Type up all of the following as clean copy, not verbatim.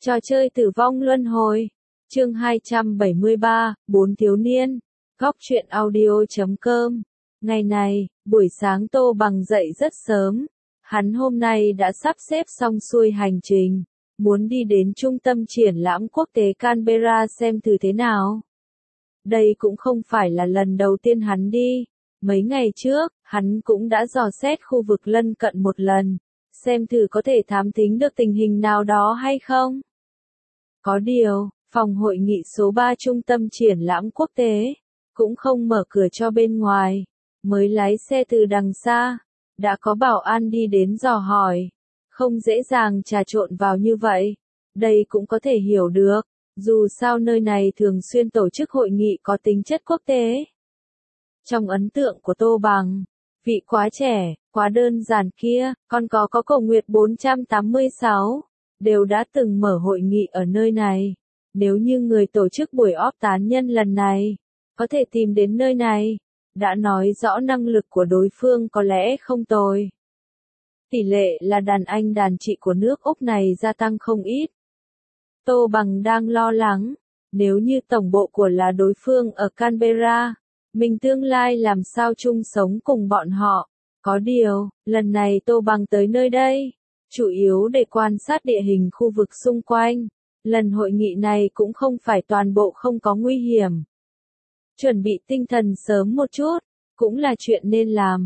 Trò chơi tử vong luân hồi. Chương 273, 4 thiếu niên. Góc truyện audio.com. Ngày này, buổi sáng Tô Bằng dậy rất sớm. Hắn hôm nay đã sắp xếp xong xuôi hành trình, muốn đi đến trung tâm triển lãm quốc tế Canberra xem thử thế nào. Đây cũng không phải là lần đầu tiên hắn đi. Mấy ngày trước, hắn cũng đã dò xét khu vực lân cận một lần, xem thử có thể thám thính được tình hình nào đó hay không. Có điều, phòng hội nghị số 3 trung tâm triển lãm quốc tế cũng không mở cửa cho bên ngoài, mới lái xe từ đằng xa, đã có bảo an đi đến dò hỏi, không dễ dàng trà trộn vào như vậy. Đây cũng có thể hiểu được, dù sao nơi này thường xuyên tổ chức hội nghị có tính chất quốc tế. Trong ấn tượng của Tô Bằng, vị quá trẻ, quá đơn giản kia, còn có Cổ Nguyệt 486, đều đã từng mở hội nghị ở nơi này. Nếu như người tổ chức buổi họp tán nhân lần này có thể tìm đến nơi này, đã nói rõ năng lực của đối phương có lẽ không tồi. Tỷ lệ là đàn anh đàn chị của nước Úc này gia tăng không ít. Tô Bằng đang lo lắng, nếu như tổng bộ của là đối phương ở Canberra, mình tương lai làm sao chung sống cùng bọn họ. Có điều, lần này Tô Bằng tới nơi đây, chủ yếu để quan sát địa hình khu vực xung quanh. Lần hội nghị này cũng không phải toàn bộ không có nguy hiểm. Chuẩn bị tinh thần sớm một chút, cũng là chuyện nên làm.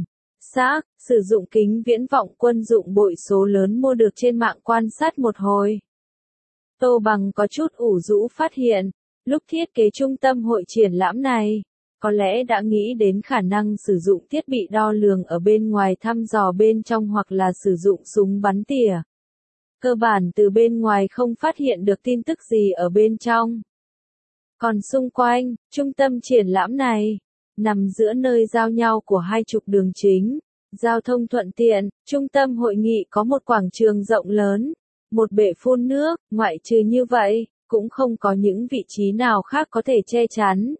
Sử dụng kính viễn vọng quân dụng bội số lớn mua được trên mạng quan sát một hồi. Tô Bằng có chút ủ rũ phát hiện, lúc thiết kế trung tâm hội triển lãm này, có lẽ đã nghĩ đến khả năng sử dụng thiết bị đo lường ở bên ngoài thăm dò bên trong hoặc là sử dụng súng bắn tỉa. Cơ bản từ bên ngoài không phát hiện được tin tức gì ở bên trong. Còn xung quanh, trung tâm triển lãm này, nằm giữa nơi giao nhau của hai trục đường chính, giao thông thuận tiện, trung tâm hội nghị có một quảng trường rộng lớn, một bể phun nước, ngoại trừ như vậy, cũng không có những vị trí nào khác có thể che chắn.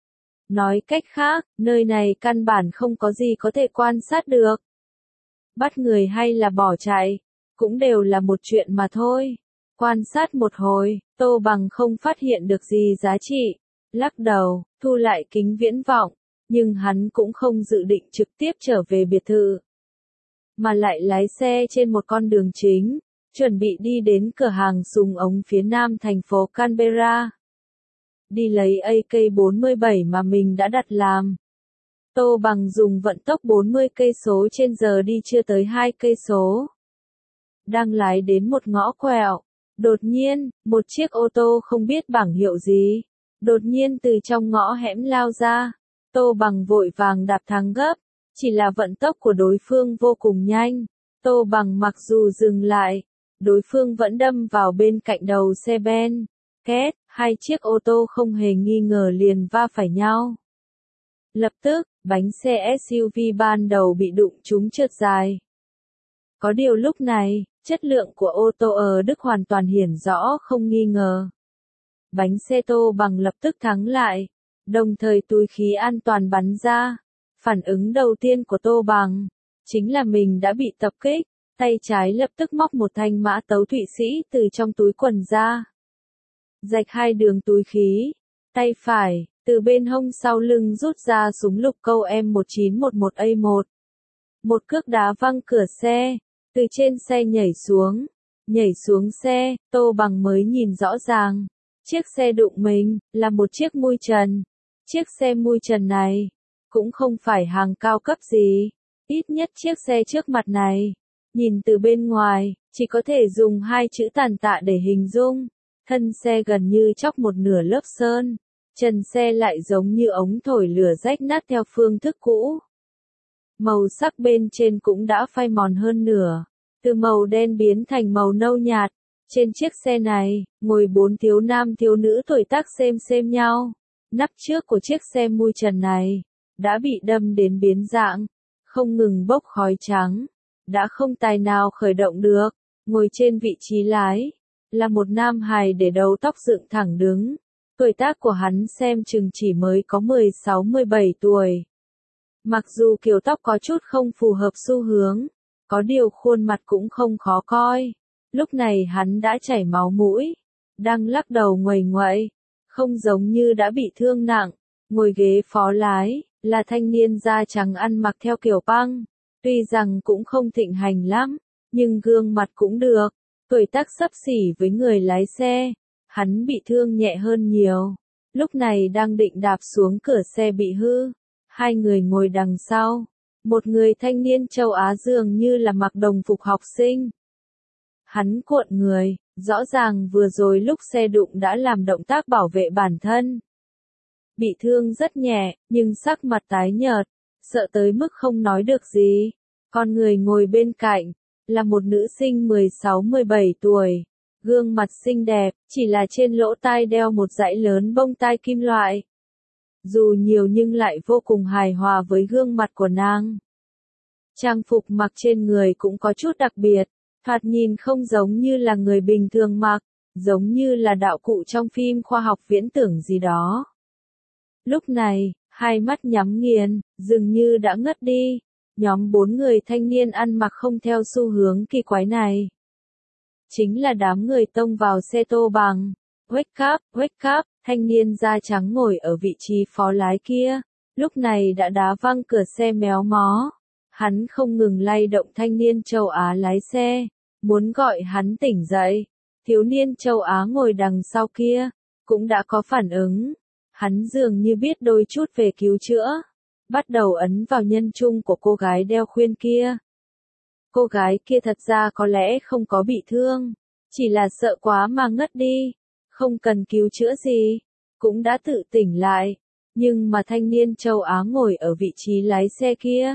Nói cách khác, nơi này căn bản không có gì có thể quan sát được. Bắt người hay là bỏ chạy, cũng đều là một chuyện mà thôi. Quan sát một hồi, Tô Bằng không phát hiện được gì giá trị, lắc đầu, thu lại kính viễn vọng, nhưng hắn cũng không dự định trực tiếp trở về biệt thự, mà lại lái xe trên một con đường chính, chuẩn bị đi đến cửa hàng súng ống phía nam thành phố Canberra. Đi lấy AK-47 mà mình đã đặt làm. Tô Bằng dùng vận tốc 40 cây số trên giờ đi chưa tới 2 cây số. Đang lái đến một ngõ quẹo, đột nhiên, một chiếc ô tô không biết bảng hiệu gì, đột nhiên từ trong ngõ hẻm lao ra. Tô Bằng vội vàng đạp thắng gấp, chỉ là vận tốc của đối phương vô cùng nhanh. Tô Bằng mặc dù dừng lại, đối phương vẫn đâm vào bên cạnh đầu xe ben. Két, hai chiếc ô tô không hề nghi ngờ liền va phải nhau. Lập tức, bánh xe SUV ban đầu bị đụng trúng trượt dài. Có điều lúc này, chất lượng của ô tô ở Đức hoàn toàn hiển rõ không nghi ngờ. Bánh xe Tô Bằng lập tức thắng lại, đồng thời túi khí an toàn bắn ra. Phản ứng đầu tiên của Tô Bằng chính là mình đã bị tập kích, tay trái lập tức móc một thanh mã tấu Thụy Sĩ từ trong túi quần ra. Rạch hai đường túi khí, tay phải, từ bên hông sau lưng rút ra súng lục câu M1911A1. Một cước đá văng cửa xe, từ trên xe nhảy xuống xe, Tô Bằng mới nhìn rõ ràng. Chiếc xe đụng mình, là một chiếc mui trần. Chiếc xe mui trần này, cũng không phải hàng cao cấp gì. Ít nhất chiếc xe trước mặt này, nhìn từ bên ngoài, chỉ có thể dùng hai chữ tàn tạ để hình dung. Thân xe gần như chóc một nửa lớp sơn, trần xe lại giống như ống thổi lửa rách nát theo phương thức cũ. Màu sắc bên trên cũng đã phai mòn hơn nửa, từ màu đen biến thành màu nâu nhạt. Trên chiếc xe này, ngồi 4 thiếu nam thiếu nữ tuổi tác xem nhau. Nắp trước của chiếc xe mui trần này đã bị đâm đến biến dạng, không ngừng bốc khói trắng, đã không tài nào khởi động được. Ngồi trên vị trí lái là một nam hài để đầu tóc dựng thẳng đứng. Tuổi tác của hắn xem chừng chỉ mới có 16-17 tuổi. Mặc dù kiểu tóc có chút không phù hợp xu hướng, có điều khuôn mặt cũng không khó coi. Lúc này hắn đã chảy máu mũi, đang lắc đầu nguầy nguậy, không giống như đã bị thương nặng. Ngồi ghế phó lái, là thanh niên da trắng ăn mặc theo kiểu punk, tuy rằng cũng không thịnh hành lắm, nhưng gương mặt cũng được, tuổi tác xấp xỉ với người lái xe, hắn bị thương nhẹ hơn nhiều, lúc này đang định đạp xuống cửa xe bị hư, hai người ngồi đằng sau, một người thanh niên châu Á dường như là mặc đồng phục học sinh. Hắn cuộn người, rõ ràng vừa rồi lúc xe đụng đã làm động tác bảo vệ bản thân. Bị thương rất nhẹ, nhưng sắc mặt tái nhợt, sợ tới mức không nói được gì. Con người ngồi bên cạnh, là một nữ sinh 16-17 tuổi. Gương mặt xinh đẹp, chỉ là trên lỗ tai đeo một dãy lớn bông tai kim loại. Dù nhiều nhưng lại vô cùng hài hòa với gương mặt của nàng. Trang phục mặc trên người cũng có chút đặc biệt, thoạt nhìn không giống như là người bình thường mặc, giống như là đạo cụ trong phim khoa học viễn tưởng gì đó. Lúc này, hai mắt nhắm nghiền, dường như đã ngất đi. Nhóm 4 người thanh niên ăn mặc không theo xu hướng kỳ quái này. Chính là đám người tông vào xe Tô Bằng. Wake up, thanh niên da trắng ngồi ở vị trí phó lái kia. Lúc này đã đá văng cửa xe méo mó. Hắn không ngừng lay động thanh niên châu Á lái xe, muốn gọi hắn tỉnh dậy. Thiếu niên châu Á ngồi đằng sau kia, cũng đã có phản ứng. Hắn dường như biết đôi chút về cứu chữa, bắt đầu ấn vào nhân trung của cô gái đeo khuyên kia. Cô gái kia thật ra có lẽ không có bị thương, chỉ là sợ quá mà ngất đi, không cần cứu chữa gì, cũng đã tự tỉnh lại, nhưng mà thanh niên châu Á ngồi ở vị trí lái xe kia.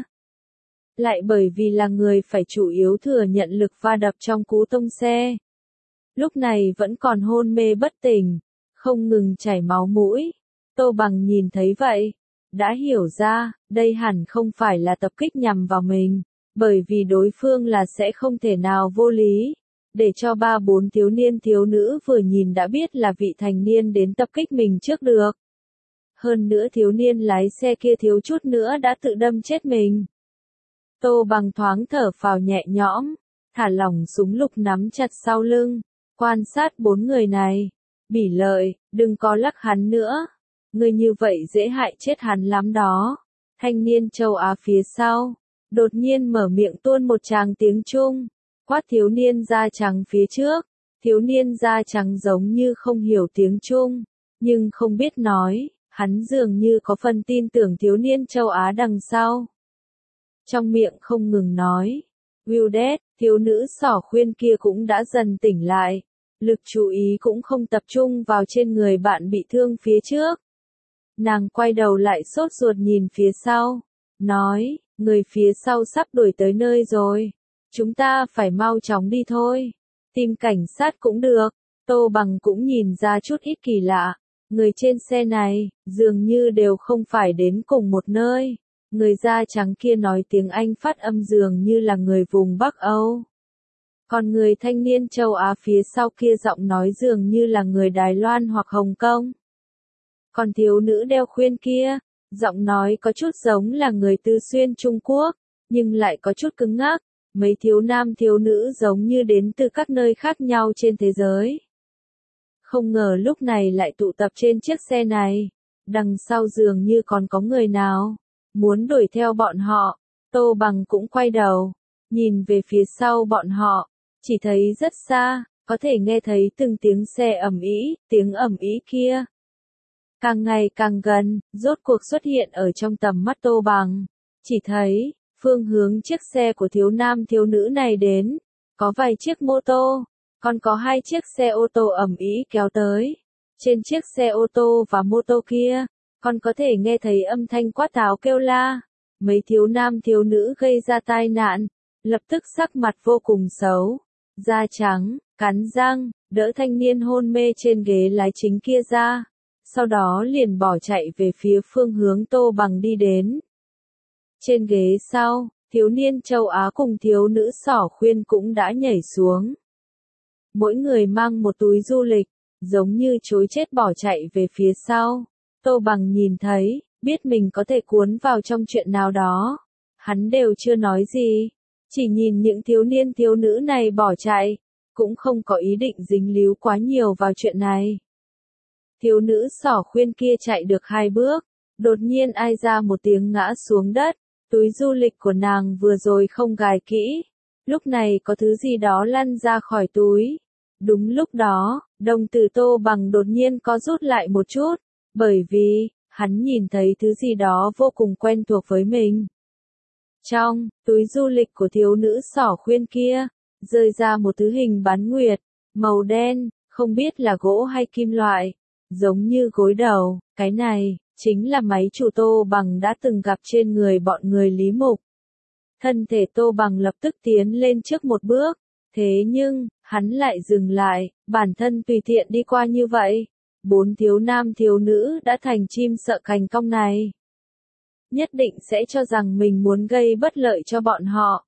Lại bởi vì là người phải chủ yếu thừa nhận lực va đập trong cú tông xe. Lúc này vẫn còn hôn mê bất tỉnh, không ngừng chảy máu mũi. Tô Bằng nhìn thấy vậy, đã hiểu ra, đây hẳn không phải là tập kích nhằm vào mình, bởi vì đối phương là sẽ không thể nào vô lý, để cho 3-4 thiếu niên thiếu nữ vừa nhìn đã biết là vị thành niên đến tập kích mình trước được. Hơn nữa thiếu niên lái xe kia thiếu chút nữa đã tự đâm chết mình. Tô Bằng thoáng thở phào nhẹ nhõm, thả lỏng súng lục nắm chặt sau lưng, quan sát 4 người này. Bỉ Lợi, đừng có lắc hắn nữa. Người như vậy dễ hại chết hắn lắm đó. Thanh niên châu Á phía sau, đột nhiên mở miệng tuôn một tràng tiếng Trung, quát thiếu niên da trắng phía trước. Thiếu niên da trắng giống như không hiểu tiếng Trung, nhưng không biết nói, hắn dường như có phần tin tưởng thiếu niên châu Á đằng sau. Trong miệng không ngừng nói, Wildet, thiếu nữ xỏ khuyên kia cũng đã dần tỉnh lại, lực chú ý cũng không tập trung vào trên người bạn bị thương phía trước. Nàng quay đầu lại sốt ruột nhìn phía sau, nói, người phía sau sắp đuổi tới nơi rồi, chúng ta phải mau chóng đi thôi, tìm cảnh sát cũng được. Tô Bằng cũng nhìn ra chút ít kỳ lạ, người trên xe này, dường như đều không phải đến cùng một nơi. Người da trắng kia nói tiếng Anh phát âm dường như là người vùng Bắc Âu. Còn người thanh niên châu Á phía sau kia giọng nói dường như là người Đài Loan hoặc Hồng Kông. Còn thiếu nữ đeo khuyên kia, giọng nói có chút giống là người Tư Xuyên Trung Quốc, nhưng lại có chút cứng ngắc. Mấy thiếu nam thiếu nữ giống như đến từ các nơi khác nhau trên thế giới. Không ngờ lúc này lại tụ tập trên chiếc xe này. Đằng sau dường như còn có người nào muốn đuổi theo bọn họ. Tô Bằng cũng quay đầu, nhìn về phía sau bọn họ, chỉ thấy rất xa, có thể nghe thấy từng tiếng xe ầm ĩ, tiếng ầm ĩ kia. Càng ngày càng gần, rốt cuộc xuất hiện ở trong tầm mắt Tô Bằng. Chỉ thấy, phương hướng chiếc xe của thiếu nam thiếu nữ này đến, có vài chiếc mô tô, còn có 2 chiếc xe ô tô ầm ĩ kéo tới. Trên chiếc xe ô tô và mô tô kia, còn có thể nghe thấy âm thanh quát tháo kêu la. Mấy thiếu nam thiếu nữ gây ra tai nạn, lập tức sắc mặt vô cùng xấu, da trắng, cắn răng, đỡ thanh niên hôn mê trên ghế lái chính kia ra, sau đó liền bỏ chạy về phía phương hướng Tô Bằng đi đến. Trên ghế sau, thiếu niên châu Á cùng thiếu nữ xỏ khuyên cũng đã nhảy xuống. Mỗi người mang một túi du lịch, giống như trối chết bỏ chạy về phía sau. Tô Bằng nhìn thấy, biết mình có thể cuốn vào trong chuyện nào đó. Hắn đều chưa nói gì, chỉ nhìn những thiếu niên thiếu nữ này bỏ chạy. cũng không có ý định dính líu quá nhiều vào chuyện này. Thiếu nữ xỏ khuyên kia chạy được 2 bước, đột nhiên ai ra một tiếng ngã xuống đất, túi du lịch của nàng vừa rồi không gài kỹ, lúc này có thứ gì đó lăn ra khỏi túi. Đúng lúc đó, đồng tử Tô Bằng đột nhiên có rút lại một chút, bởi vì, hắn nhìn thấy thứ gì đó vô cùng quen thuộc với mình. Trong túi du lịch của thiếu nữ xỏ khuyên kia, rơi ra một thứ hình bán nguyệt, màu đen, không biết là gỗ hay kim loại, giống như gối đầu, cái này, chính là máy chủ Tô Bằng đã từng gặp trên người bọn người Lý Mục. Thân thể Tô Bằng lập tức tiến lên trước một bước, thế nhưng, hắn lại dừng lại, bản thân tùy tiện đi qua như vậy. 4 thiếu nam thiếu nữ đã thành chim sợ cành cong này. Nhất định sẽ cho rằng mình muốn gây bất lợi cho bọn họ.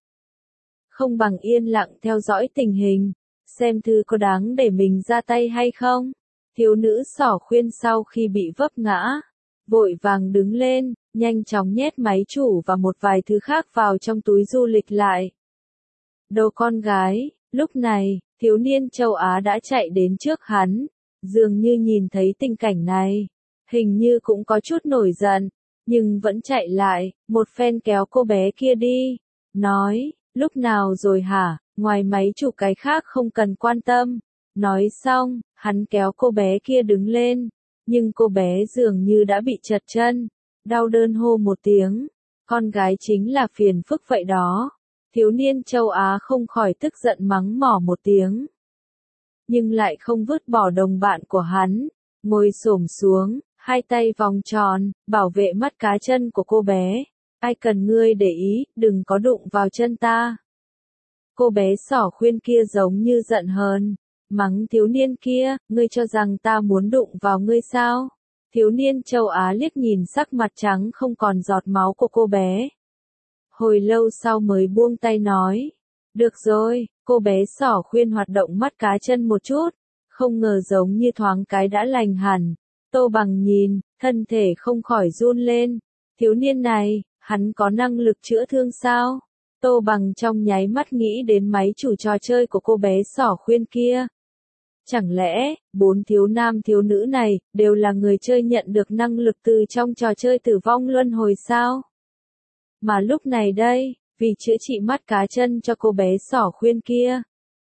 Không bằng yên lặng theo dõi tình hình, xem thư có đáng để mình ra tay hay không. Thiếu nữ xỏ khuyên sau khi bị vấp ngã, vội vàng đứng lên, nhanh chóng nhét máy chủ và một vài thứ khác vào trong túi du lịch lại. Đầu con gái, lúc này, thiếu niên châu Á đã chạy đến trước hắn, dường như nhìn thấy tình cảnh này, hình như cũng có chút nổi giận, nhưng vẫn chạy lại, một phen kéo cô bé kia đi, nói, lúc nào rồi hả, ngoài máy chủ cái khác không cần quan tâm. Nói xong, hắn kéo cô bé kia đứng lên, nhưng cô bé dường như đã bị trật chân, đau đớn hô một tiếng, con gái chính là phiền phức vậy đó. Thiếu niên châu Á không khỏi tức giận mắng mỏ một tiếng, nhưng lại không vứt bỏ đồng bạn của hắn, ngồi xổm xuống, hai tay vòng tròn, bảo vệ mắt cá chân của cô bé. Ai cần ngươi để ý, đừng có đụng vào chân ta. Cô bé xỏ khuyên kia giống như giận hờn, mắng thiếu niên kia, ngươi cho rằng ta muốn đụng vào ngươi sao? Thiếu niên châu Á liếc nhìn sắc mặt trắng không còn giọt máu của cô bé. Hồi lâu sau mới buông tay nói, được rồi, cô bé xỏ khuyên hoạt động mắt cá chân một chút, không ngờ giống như thoáng cái đã lành hẳn. Tô Bằng nhìn, thân thể không khỏi run lên, thiếu niên này, hắn có năng lực chữa thương sao? Tô Bằng trong nháy mắt nghĩ đến máy chủ trò chơi của cô bé xỏ khuyên kia. Chẳng lẽ, 4 thiếu nam thiếu nữ này, đều là người chơi nhận được năng lực từ trong trò chơi tử vong luân hồi sao? Mà lúc này đây, vì chữa trị mắt cá chân cho cô bé xỏ khuyên kia,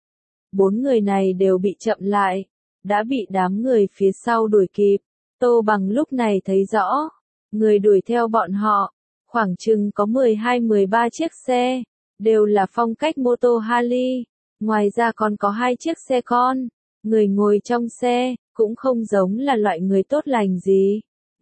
4 người này đều bị chậm lại, đã bị đám người phía sau đuổi kịp. Tô Bằng lúc này thấy rõ, người đuổi theo bọn họ, khoảng chừng có 12-13 chiếc xe, đều là phong cách mô tô Harley, ngoài ra còn có 2 chiếc xe con, người ngồi trong xe, cũng không giống là loại người tốt lành gì.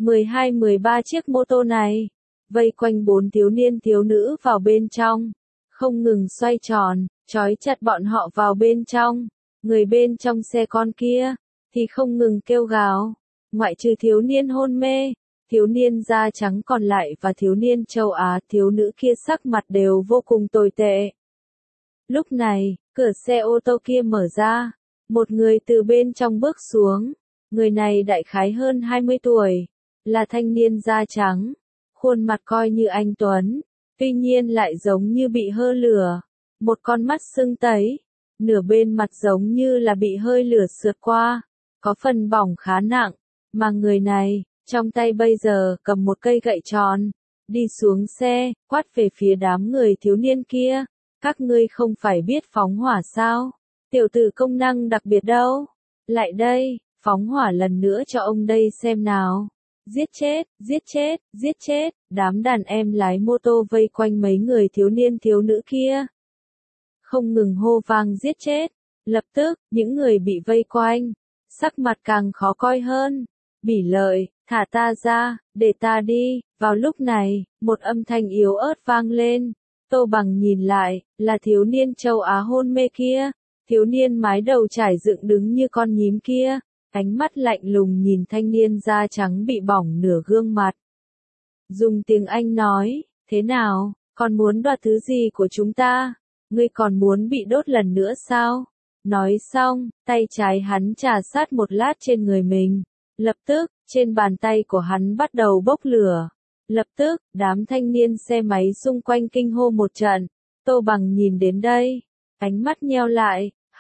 12-13 chiếc mô tô này, vây quanh 4 thiếu niên thiếu nữ vào bên trong, không ngừng xoay tròn, trói chặt bọn họ vào bên trong, người bên trong xe con kia, thì không ngừng kêu gào, ngoại trừ thiếu niên hôn mê, thiếu niên da trắng còn lại và thiếu niên châu Á thiếu nữ kia sắc mặt đều vô cùng tồi tệ. Lúc này, cửa xe ô tô kia mở ra, một người từ bên trong bước xuống, người này đại khái hơn 20 tuổi, là thanh niên da trắng, khuôn mặt coi như anh tuấn, tuy nhiên lại giống như bị hơ lửa, một con mắt sưng tấy, nửa bên mặt giống như là bị hơi lửa sượt qua, có phần bỏng khá nặng, mà người này, trong tay bây giờ cầm một cây gậy tròn, đi xuống xe, quát về phía đám người thiếu niên kia, các ngươi không phải biết phóng hỏa sao? Tiểu tử công năng đặc biệt đâu? Lại đây, phóng hỏa lần nữa cho ông đây xem nào. Giết chết, giết chết, giết chết, đám đàn em lái mô tô vây quanh mấy người thiếu niên thiếu nữ kia. Không ngừng hô vang giết chết, lập tức, những người bị vây quanh, sắc mặt càng khó coi hơn. Bỉ lợi, thả ta ra, để ta đi. Vào lúc này, một âm thanh yếu ớt vang lên. Tô Bằng nhìn lại, là thiếu niên châu Á hôn mê kia. Thiếu niên mái đầu trải dựng đứng như con nhím kia, ánh mắt lạnh lùng nhìn thanh niên da trắng bị bỏng nửa gương mặt. Dùng tiếng Anh nói, thế nào, còn muốn đoạt thứ gì của chúng ta? Ngươi còn muốn bị đốt lần nữa sao? Nói xong, tay trái hắn trà sát một lát trên người mình. Lập tức, trên bàn tay của hắn bắt đầu bốc lửa. Lập tức, đám thanh niên xe máy xung quanh kinh hô một trận. Tô Bằng nhìn đến đây, ánh mắt nheo lại,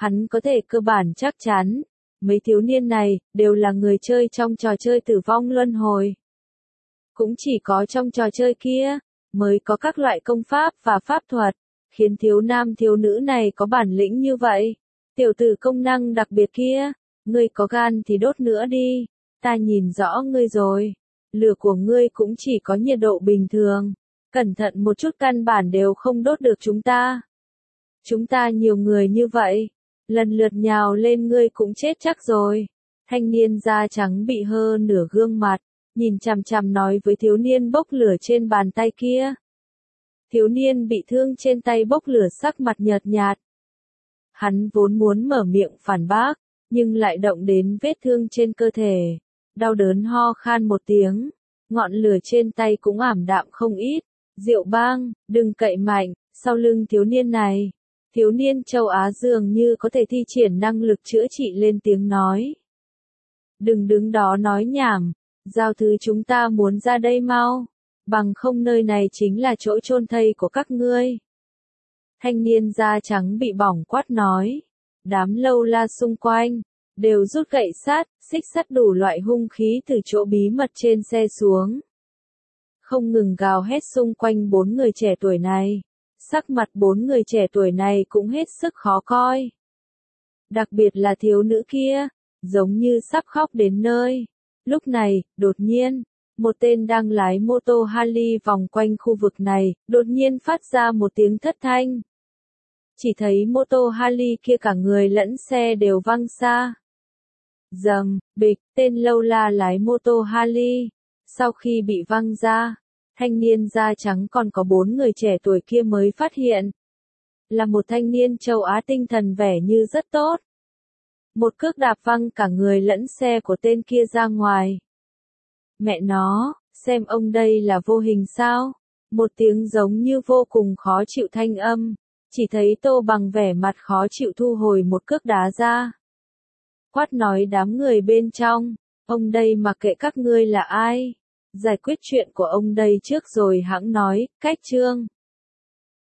Hắn có thể cơ bản chắc chắn, mấy thiếu niên này, đều là người chơi trong trò chơi tử vong luân hồi. Cũng chỉ có trong trò chơi kia, mới có các loại công pháp và pháp thuật, khiến thiếu nam thiếu nữ này có bản lĩnh như vậy. Tiểu tử công năng đặc biệt kia, ngươi có gan thì đốt nữa đi, ta nhìn rõ ngươi rồi. Lửa của ngươi cũng chỉ có nhiệt độ bình thường, cẩn thận một chút căn bản đều không đốt được chúng ta. Chúng ta nhiều người như vậy, lần lượt nhào lên ngươi cũng chết chắc rồi. Thanh niên da trắng bị hơ nửa gương mặt, nhìn chằm chằm nói với thiếu niên bốc lửa trên bàn tay kia. Thiếu niên bị thương trên tay bốc lửa sắc mặt nhợt nhạt. Hắn vốn muốn mở miệng phản bác, nhưng lại động đến vết thương trên cơ thể. Đau đớn ho khan một tiếng, ngọn lửa trên tay cũng ảm đạm không ít. Diệu Bang, đừng cậy mạnh, sau lưng thiếu niên này. Thiếu niên châu Á dường như có thể thi triển năng lực chữa trị lên tiếng nói. Đừng đứng đó nói nhảm, giao thứ chúng ta muốn ra đây mau, bằng không nơi này chính là chỗ chôn thây của các ngươi. Thanh niên da trắng bị bỏng quát nói. Đám lâu la xung quanh, đều rút gậy sắt, xích sắt đủ loại hung khí từ chỗ bí mật trên xe xuống. Không ngừng gào hét xung quanh 4 người trẻ tuổi này. Sắc mặt 4 người trẻ tuổi này cũng hết sức khó coi. Đặc biệt là thiếu nữ kia, giống như sắp khóc đến nơi. Lúc này, đột nhiên, một tên đang lái mô tô Harley vòng quanh khu vực này, đột nhiên phát ra một tiếng thất thanh. Chỉ thấy mô tô Harley kia cả người lẫn xe đều văng xa. Dầm, bịch, tên lâu la lái mô tô Harley. Sau khi bị văng ra, thanh niên da trắng còn có 4 người trẻ tuổi kia mới phát hiện. Là một thanh niên châu Á tinh thần vẻ như rất tốt. Một cước đạp văng cả người lẫn xe của tên kia ra ngoài. Mẹ nó, xem ông đây là vô hình sao? Một tiếng giống như vô cùng khó chịu thanh âm. Chỉ thấy Tô Bằng vẻ mặt khó chịu thu hồi một cước đá ra. Quát nói đám người bên trong, ông đây mặc kệ các ngươi là ai. Giải quyết chuyện của ông đây trước rồi hãng nói, cách chương.